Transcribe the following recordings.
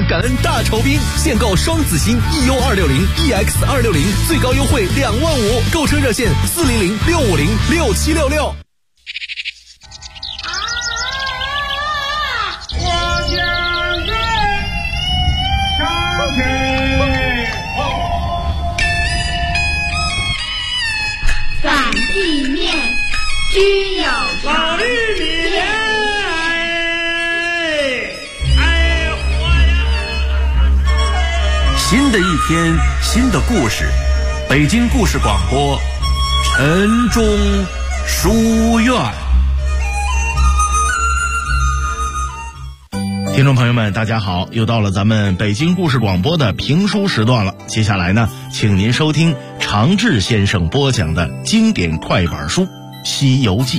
感恩大酬宾，现购双子星 EU260、EX260，最高优惠25000，购车热线400-650-6766。 感地面，居有常。 新的一天，新的故事，北京故事广播，晨钟书院。听众朋友们，大家好，又到了咱们北京故事广播的评书时段了。接下来呢，请您收听常志先生播讲的经典快板书《西游记》。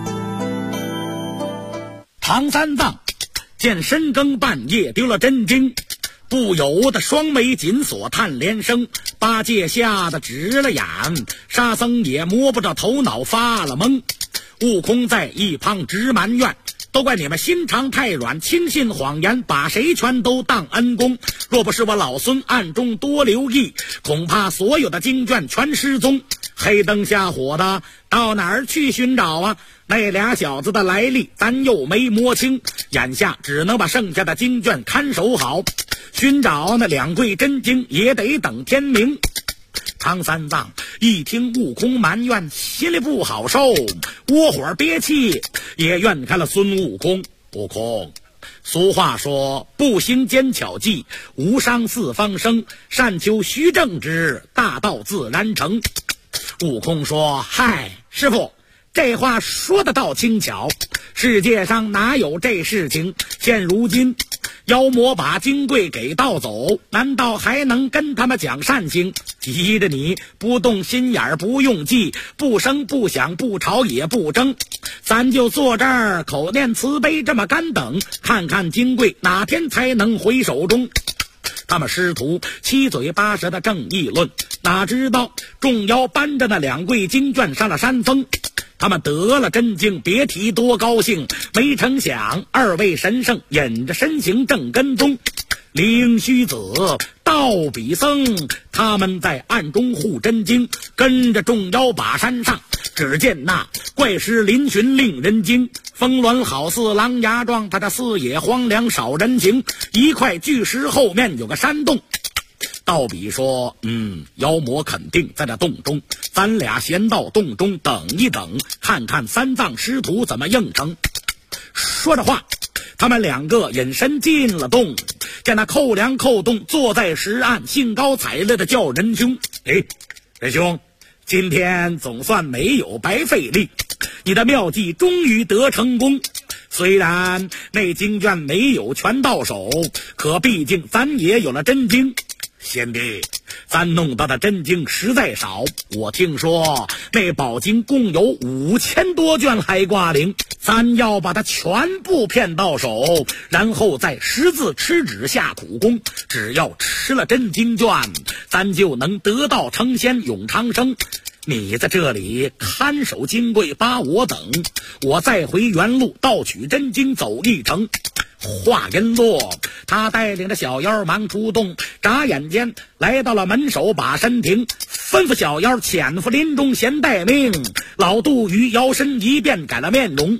唐三藏见深更半夜丢了真经，不由得双眉紧锁叹连声，八戒吓得直了眼，沙僧也摸不着头脑发了懵。悟空在一旁直埋怨，都怪你们心肠太软，轻信谎言，把谁全都当恩公。若不是我老孙暗中多留意，恐怕所有的经卷全失踪。黑灯瞎火的，到哪儿去寻找啊？那俩小子的来历咱又没摸清，眼下只能把剩下的经卷看守好，寻找那两柜真经也得等天明。唐三藏一听悟空埋怨，心里不好受，窝火憋气，也怨开了孙悟空。悟空，俗话说，不行奸巧计，无伤四方生，善求虚正之，大道自然成。悟空说，嗨，师傅，这话说得倒轻巧，世界上哪有这事情？现如今妖魔把金柜给盗走，难道还能跟他们讲善行？急着你不动心眼儿，不用计，不声不响，不吵也不争，咱就坐这儿口念慈悲，这么干等，看看金柜哪天才能回手中。他们师徒七嘴八舌的正议论，哪知道众妖搬着那两柜经卷上了山峰。他们得了真经，别提多高兴，没成想二位神圣引着身形正跟踪。灵虚子、道比僧他们在暗中护真经，跟着众妖把山上。只见那怪石嶙峋令人惊，峰峦好似狼牙状，他这四野荒凉少人情。一块巨石后面有个山洞，道比说，妖魔肯定在这洞中，咱俩先到洞中等一等，看看三藏师徒怎么应承。说着话，他们两个隐身进了洞，见那寇梁寇洞坐在石岸，兴高采烈的叫仁兄。仁兄，今天总算没有白费力，你的妙计终于得成功。虽然那经卷没有全到手，可毕竟咱也有了真经。贤弟，咱弄到的真经实在少，我听说那宝经共有5000多卷还挂零，咱要把它全部骗到手，然后再识字吃纸下苦功，只要吃了真经卷，咱就能得道成仙永长生。你在这里看守金柜，把我等，我再回原路盗取真经走一程。话音落，他带领着小妖忙出洞，眨眼间来到了门首把身停，吩咐小妖潜伏林中闲待命。老杜鱼摇身一变改了面容，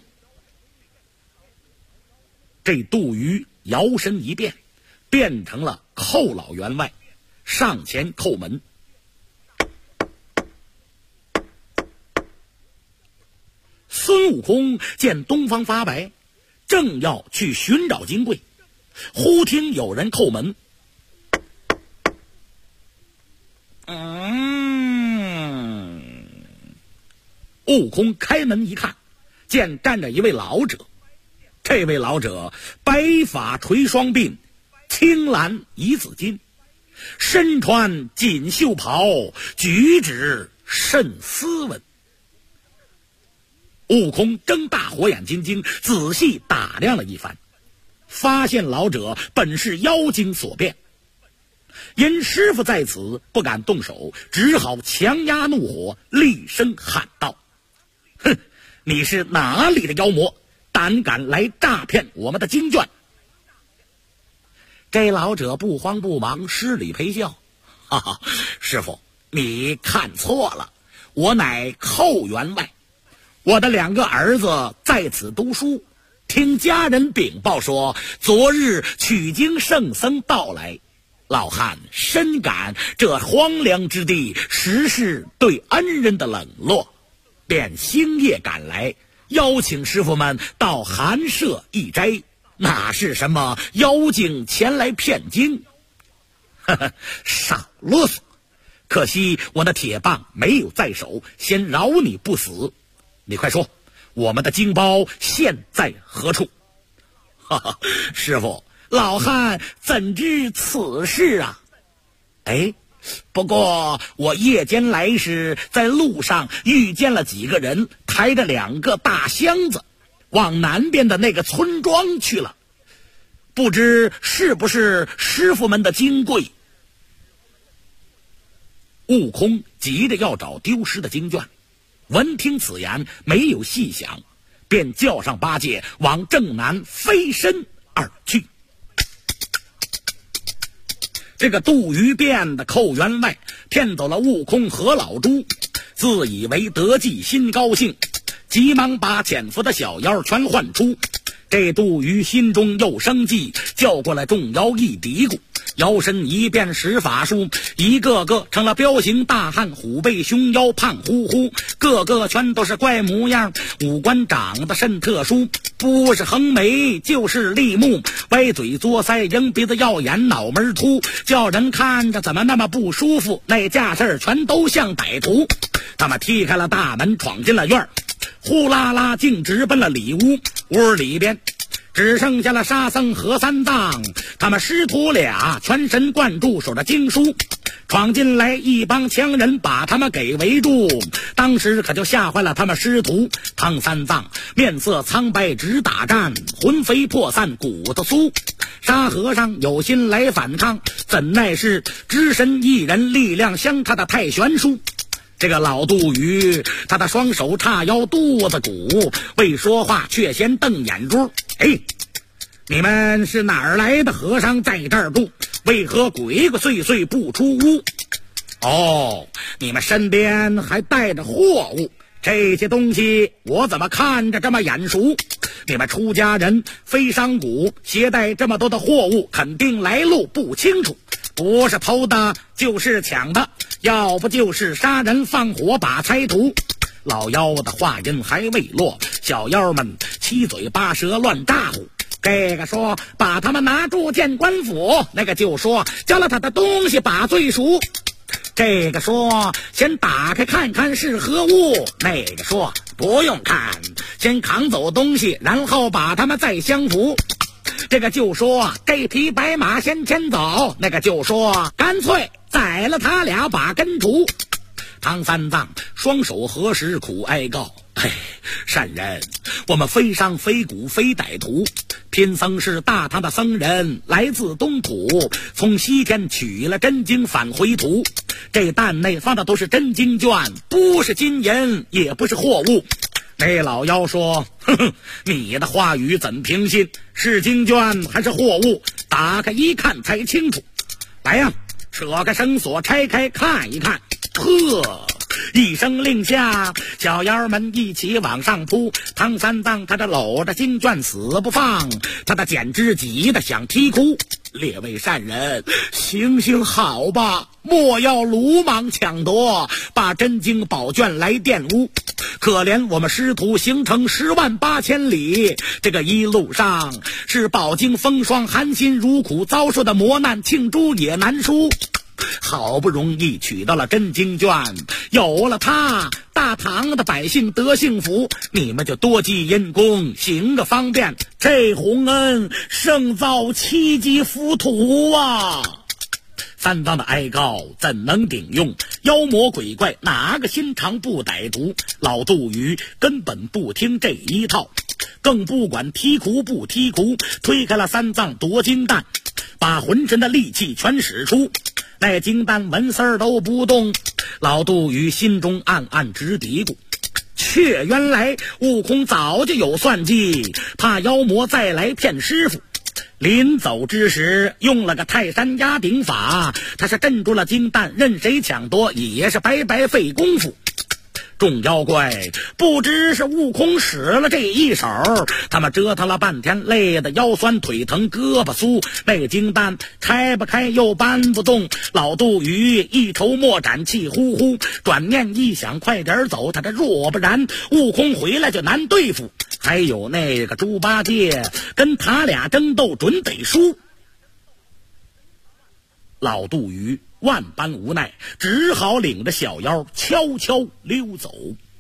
这杜鱼摇身一变变成了寇老员外，上前叩门。孙悟空见东方发白，正要去寻找金柜，忽听有人叩门。悟空开门一看，见站着一位老者。这位老者白发垂双鬓，青蓝一字巾，身穿锦绣袍，举止甚斯文。悟空睁大火眼金睛，仔细打量了一番，发现老者本是妖精所变。因师傅在此，不敢动手，只好强压怒火，厉声喊道：哼，你是哪里的妖魔，胆敢来诈骗我们的经卷？ 这老者不慌不忙，施礼陪笑：“哈哈，师傅，你看错了，我乃寇员外，我的2个儿子在此读书，听家人禀报说，昨日取经圣僧到来，老汉深感这荒凉之地实是对恩人的冷落，便星夜赶来，邀请师傅们到寒舍一斋，哪是什么妖精前来骗经？呵呵，少啰嗦！可惜我的铁棒没有在手，先饶你不死。你快说，我们的经包现在何处？哈哈，师傅，老汉怎知此事啊？哎，不过我夜间来时，在路上遇见了几个人，抬着2个大箱子，往南边的那个村庄去了，不知是不是师傅们的金柜？悟空急着要找丢失的经卷，闻听此言，没有细想，便叫上八戒往正南飞身而去。这个渡鱼变的寇员外骗走了悟空和老猪，自以为得计，心高兴，急忙把潜伏的小妖全唤出。这渡鱼心中又生计，叫过来众妖一嘀咕，摇身一变使法术，一个个成了彪形大汉，虎背熊腰，胖乎乎，个个全都是怪模样，五官长得甚特殊，不是横眉就是立目，歪嘴作腮，鹰鼻子耀眼，脑门凸，叫人看着怎么那么不舒服，那架势全都像歹徒。他们踢开了大门，闯进了院儿，呼啦啦径直奔了里屋。屋里边只剩下了沙僧和三藏，他们师徒俩全神贯注守着经书。闯进来一帮强人把他们给围住，当时可就吓坏了他们师徒。唐三藏面色苍白直打战，魂飞魄散骨头酥。沙和尚有心来反抗，怎奈是只身一人，力量相差的太悬殊。这个老渡鱼，他的双手叉腰肚子鼓，未说话却先瞪眼珠。哎，你们是哪儿来的和尚在这儿住？为何鬼鬼祟祟不出屋？哦，你们身边还带着货物，这些东西我怎么看着这么眼熟？你们出家人飞商贾，携带这么多的货物，肯定来路不清楚，不是偷的就是抢的，要不就是杀人放火把财图。老妖的话音还未落，小妖们七嘴八舌乱咋呼。这个说把他们拿住见官府，那个就说交了他的东西把罪赎。这个说先打开看看是何物，那个说不用看，先扛走东西，然后把他们再相扶。这个就说这匹白马先牵走，那个就说干脆宰了他俩把根除。唐三藏双手合十苦哀告：嘿，善人，我们非商非贾非歹徒，贫僧是大唐的僧人，来自东土，从西天取了真经返回途。这担内放的都是真经卷，不是金银，也不是货物。那老妖说：哼哼，你的话语怎凭信？是经卷还是货物？打开一看才清楚。来呀，扯开绳索，拆开看一看。呵，一声令下，小妖们一起往上扑。唐三藏他这搂着经卷死不放，他的简直急得想啼哭。列位善人，行行好吧，莫要鲁莽抢夺，把真经宝卷来玷污。可怜我们师徒行程108000里，这个一路上是饱经风霜，含辛茹苦，遭受的磨难罄竹也难书。好不容易取到了真经卷，有了它，大唐的百姓得幸福，你们就多积阴功，行个方便，这洪恩胜造7级浮屠啊！三藏的哀告怎能顶用？妖魔鬼怪哪个心肠不歹毒？老杜鱼根本不听这一套，更不管啼哭不啼哭，推开了三藏夺金蛋，把浑身的力气全使出。那金蛋纹丝儿都不动，老杜鱼心中暗暗直嘀咕，却原来悟空早就有算计，怕妖魔再来骗师傅。 临走之时用了个泰山压顶法，他是镇住了金蛋，任谁抢夺也是白白费功夫。众妖怪不知是悟空使了这一手，他们折腾了半天，累得腰酸腿疼胳膊酥，那个金蛋拆不开又搬不动。老杜宇一筹莫展，气呼呼，转念一想，快点走，他这若不然悟空回来就难对付，还有那个猪八戒跟他俩争斗准得输。老杜宇万般无奈，只好领着小妖悄悄溜走。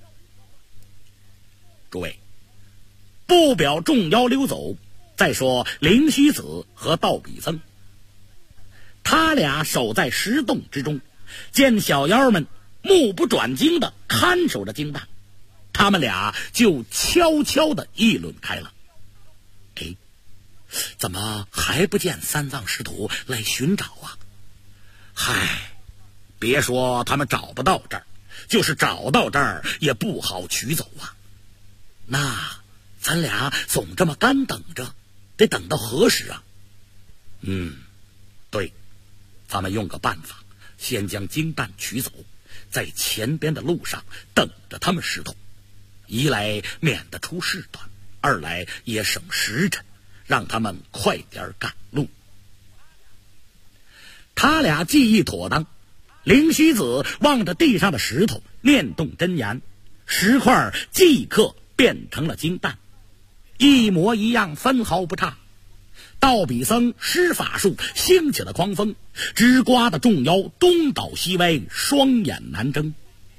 诸位，不表众妖溜走，再说灵虚子和道比僧，他俩守在石洞之中，见小妖们目不转睛地看守着金蛋，他们俩就悄悄地议论开了。哎，怎么还不见三藏师徒来寻找啊？嗨，别说他们找不到这儿，就是找到这儿也不好取走啊。那咱俩总这么干等着，得等到何时啊？对，咱们用个办法，先将金蛋取走，在前边的路上等着他们师徒，一来免得出事端，二来也省时辰，让他们快点赶路。他俩记忆妥当，灵虚子望着地上的石头，念动真言，石块即刻变成了金蛋，一模一样，分毫不差。道比僧施法术，兴起了狂风，直刮的众妖东倒西歪，双眼难睁。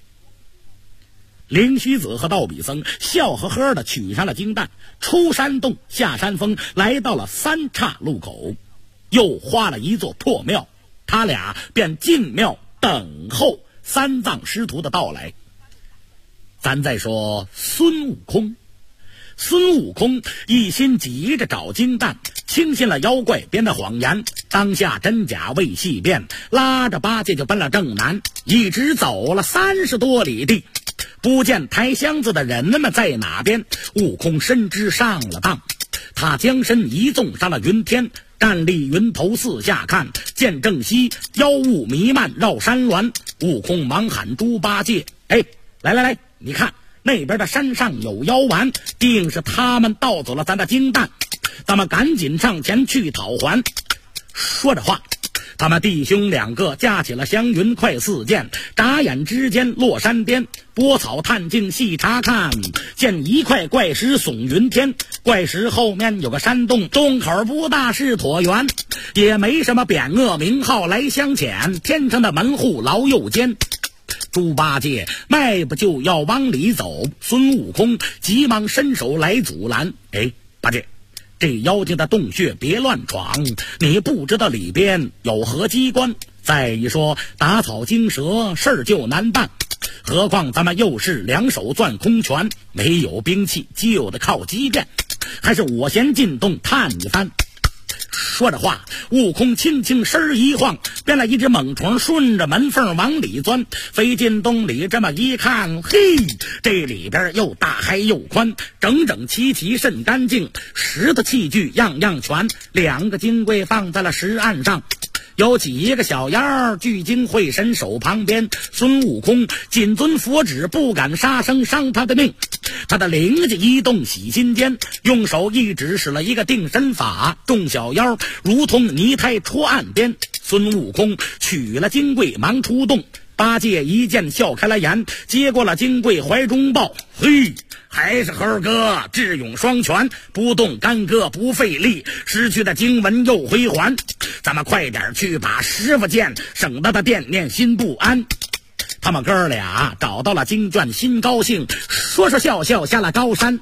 灵虚子和道比僧笑呵呵地取上了金蛋，出山洞下山峰，来到了三岔路口，又画了一座破庙，他俩便进庙等候三藏师徒的到来。咱再说孙悟空，孙悟空一心急着找金蛋，轻信了妖怪编的谎言，当下真假未细辨，拉着八戒就奔了正南，一直走了30多里地，不见抬箱子的人们在哪边。悟空深知上了当，他将身一纵上了云天，站立云头四下看，见正西妖雾弥漫绕山峦。悟空忙喊猪八戒：哎，来，你看那边的山上有妖丸，定是他们盗走了咱的金蛋，咱们赶紧上前去讨还。说着话，他们弟兄两个架起了祥云快似箭，眨眼之间落山边，拨草探镜细查看，见一块怪石耸云天，怪石后面有个山洞，洞口不大是椭圆，也没什么匾额名号来相遣，天上的门户牢又尖。猪八戒迈步就要往里走，孙悟空急忙伸手来阻拦。哎，八戒，这妖精的洞穴别乱闯，你不知道里边有何机关，再一说打草惊蛇事儿就难办，何况咱们又是两手攥空拳，没有兵器，就得靠机变，还是我先进洞探一番。说着话，悟空轻轻身一晃，变了一只猛虫，顺着门缝往里钻。飞进洞里这么一看，嘿，这里边又大还又宽，整整齐齐甚干净，石头器具样样全，两个金柜放在了石案上，有几个小妖聚精会神守旁边。孙悟空谨遵佛旨，不敢杀生伤他的命。他的灵机一动洗心间，用手一指，使了一个定身法，众小妖如同泥胎戳岸边。孙悟空取了金柜忙出洞，八戒一见笑开了颜，接过了金柜怀中抱。嘿，还是猴哥智勇双全，不动干戈不费力，失去的经文又回还，咱们快点去把师傅见，省得他惦念心不安。他们哥俩找到了经卷，心高兴，说说笑笑下了高山。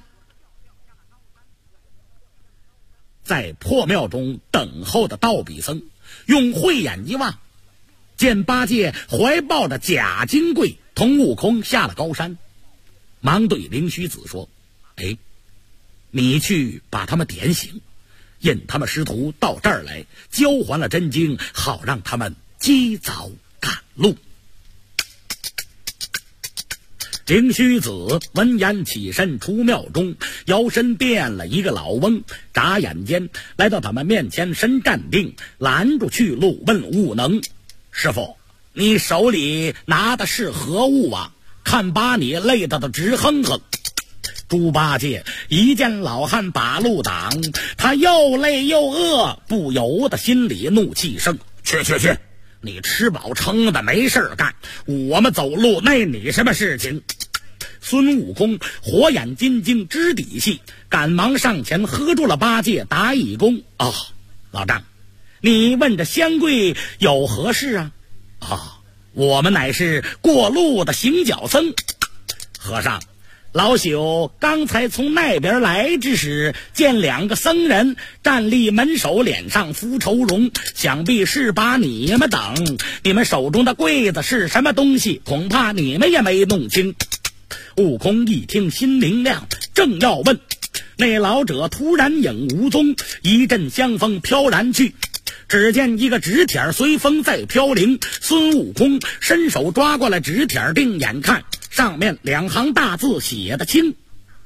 在破庙中等候的道比僧用慧眼一望，见八戒怀抱着假金柜同悟空下了高山，忙对灵虚子说：哎，你去把他们点醒，引他们师徒到这儿来，交还了真经，好让他们及早赶路。 灵虚子闻言起身出庙中，摇身变了一个老翁，眨眼间来到他们面前，身站定，拦住去路，问悟能：师傅，你手里拿的是何物啊？看把你累得都直哼哼。猪八戒一见老汉把路挡，他又累又饿，不由得心里怒气生：去，你吃饱撑的没事干，我们走路那你什么事情？孙悟空火眼金睛知底细，赶忙上前喝住了八戒，答一躬：老丈，你问这仙贵有何事啊？我们乃是过路的行脚僧。和尚，老朽刚才从那边来之时，见两个僧人站立门首，脸上敷愁容，想必是把你们等。你们手中的柜子是什么东西？恐怕你们也没弄清。悟空一听心明亮，正要问，那老者突然影无踪，一阵香风飘然去。只见一个纸帖随风在飘零，孙悟空伸手抓过来纸帖，定眼看，上面2行大字写得清：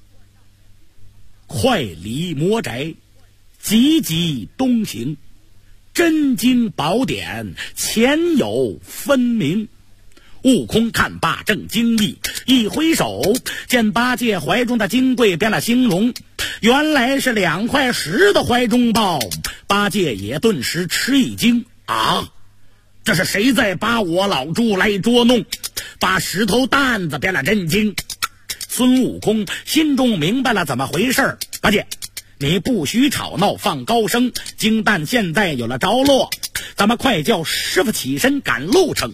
快离魔宅，急急东行，真经宝典前有分明。悟空看罢正惊异，一挥手，见八戒怀中的金柜变了形容，原来是2块石头怀中抱。八戒也顿时吃一惊：这是谁在把我老猪来捉弄？把石头担子变了真经。孙悟空心中明白了怎么回事。八戒，你不许吵闹放高声，金蛋现在有了着落，咱们快叫师傅起身赶路程。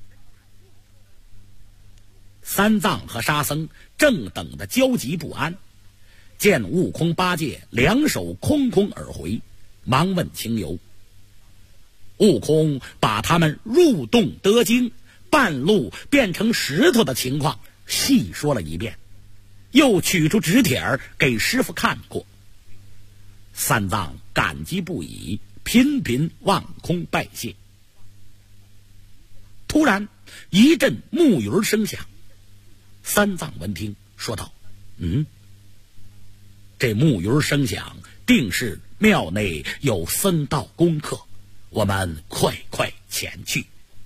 三藏和沙僧正等得焦急不安，见悟空八戒2手空空而回，忙问情由。悟空把他们入洞得经，半路变成石头的情况细说了一遍，又取出纸帖给师傅看过。三藏感激不已，频频望空拜谢。突然一阵木鱼声响，三藏闻听说道：这木鱼声响定是庙内有僧道功课，我们快前去。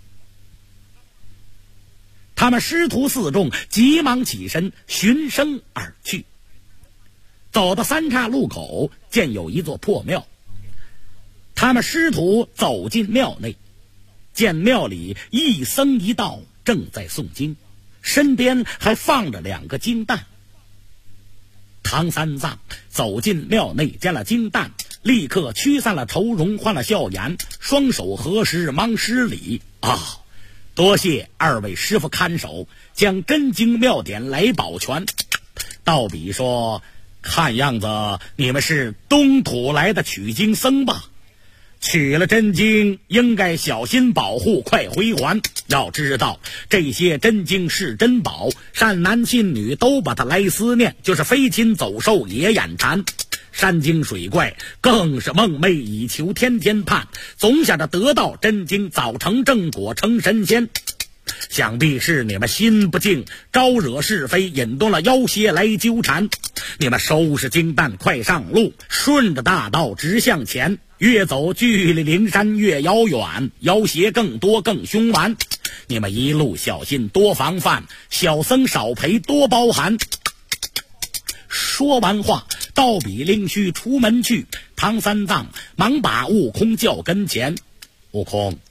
他们师徒4众急忙起身循声而去。走到3岔路口，见有一座破庙，他们师徒走进庙内，见庙里一僧一道正在诵经，身边还放着2个金蛋。唐三藏走进庙内，见了金蛋，立刻驱散了愁容，换了笑颜，双手合十，忙施礼：多谢2位师傅看守，将真经妙典来保全。道比说，看样子你们是东土来的取经僧吧？取了真经应该小心保护，快归还。要知道这些真经是珍宝，善男信女都把它来思念，就是飞禽走兽也眼馋。山精水怪更是梦寐以求，天天盼，总想着得到真经，早成正果，成神仙。想必是你们心不静，招惹是非，引动了妖邪来纠缠。你们收拾金蛋，快上路，顺着大道直向前，越走距离灵山越遥远，妖邪更多更凶顽。你们一路小心多防范，小僧少陪多包涵。说完话，道比令须出门去。唐三藏忙把悟空叫跟前：悟空，